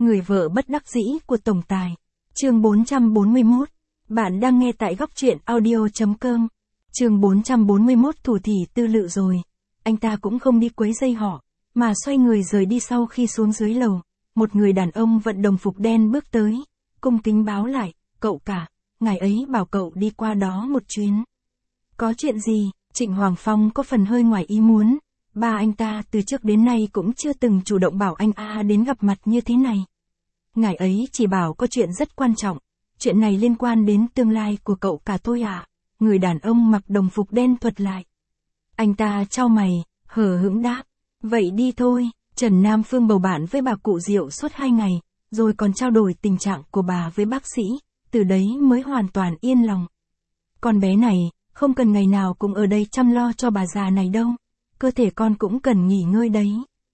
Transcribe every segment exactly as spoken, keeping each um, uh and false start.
Người vợ bất đắc dĩ của tổng tài. Chương bốn trăm bốn mươi mốt. Bạn đang nghe tại góc truyện audio chấm com. Chương bốn trăm bốn mươi mốt. Thủ thỉ tư lự rồi. Anh ta cũng không đi quấy rầy họ, mà xoay người rời đi. Sau khi xuống dưới lầu, một người đàn ông vận đồng phục đen bước tới, cung kính báo lại, cậu cả, ngài ấy bảo cậu đi qua đó một chuyến. Có chuyện gì? Trịnh Hoàng Phong có phần hơi ngoài ý muốn. Ba anh ta từ trước đến nay cũng chưa từng chủ động bảo anh A đến gặp mặt như thế này. Ngài ấy chỉ bảo có chuyện rất quan trọng. Chuyện này liên quan đến tương lai của cậu cả tôi ạ. Người đàn ông mặc đồng phục đen thuật lại. Anh ta chau mày, hờ hững đáp. Vậy đi thôi. Trần Nam Phương bầu bạn với bà cụ Diệu suốt hai ngày, rồi còn trao đổi tình trạng của bà với bác sĩ, từ đấy mới hoàn toàn yên lòng. Con bé này, không cần ngày nào cũng ở đây chăm lo cho bà già này đâu. Cơ thể con cũng cần nghỉ ngơi đấy.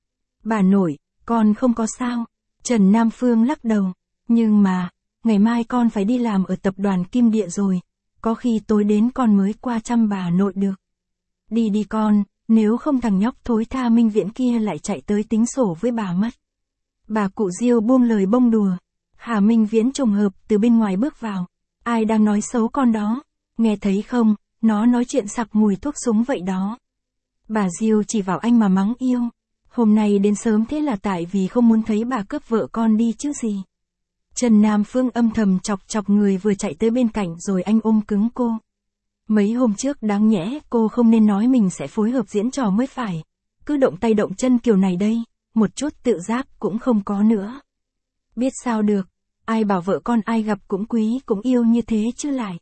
Bà nội, con không có sao. Trần Nam Phương lắc đầu. Nhưng mà, ngày mai con phải đi làm ở tập đoàn Kim Địa rồi. Có khi tối đến con mới qua chăm bà nội được. Đi đi con, nếu không thằng nhóc thối tha Minh Viễn kia lại chạy tới tính sổ với bà mất. Bà cụ Diêu buông lời bông đùa. Hà Minh Viễn trùng hợp từ bên ngoài bước vào. Ai đang nói xấu con đó? Nghe thấy không, nó nói chuyện sặc mùi thuốc súng vậy đó. Bà Diêu chỉ vào anh mà mắng yêu. Hôm nay đến sớm thế là tại vì không muốn thấy bà cướp vợ con đi chứ gì. Trần Nam Phương âm thầm chọc chọc người vừa chạy tới bên cạnh rồi anh ôm cứng cô. Mấy hôm trước đáng nhẽ cô không nên nói mình sẽ phối hợp diễn trò mới phải. Cứ động tay động chân kiểu này đây, một chút tự giác cũng không có nữa. Biết sao được, ai bảo vợ con ai gặp cũng quý cũng yêu như thế chứ lại.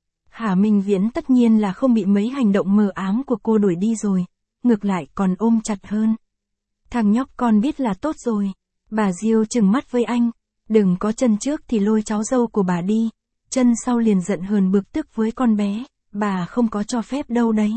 Hà Minh Viễn tất nhiên là không bị mấy hành động mờ ám của cô đuổi đi rồi, ngược lại còn ôm chặt hơn. Thằng nhóc con biết là tốt rồi. Bà Diêu trừng mắt với anh. Đừng có chân trước thì lôi cháu dâu của bà đi, chân sau liền giận hờn bực tức với con bé, bà không có cho phép đâu đấy.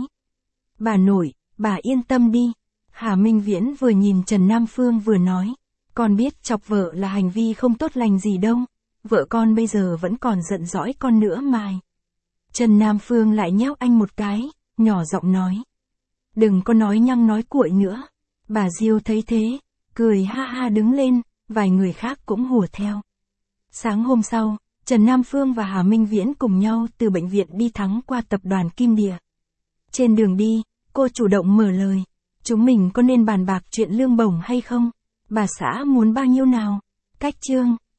Bà nội, bà yên tâm đi. Hà Minh Viễn vừa nhìn Trần Nam Phương vừa nói. Con biết chọc vợ là hành vi không tốt lành gì đâu. Vợ con bây giờ vẫn còn giận dõi con nữa mà. Trần Nam Phương lại nhéo anh một cái, nhỏ giọng nói. Đừng có nói nhăng nói cuội nữa. Bà Diêu thấy thế, cười ha ha đứng lên, vài người khác cũng hùa theo. Sáng hôm sau, Trần Nam Phương và Hà Minh Viễn cùng nhau từ bệnh viện đi thẳng qua tập đoàn Kim Địa. Trên đường đi, cô chủ động mở lời. Chúng mình có nên bàn bạc chuyện lương bổng hay không? Bà xã muốn bao nhiêu nào? Cách chương.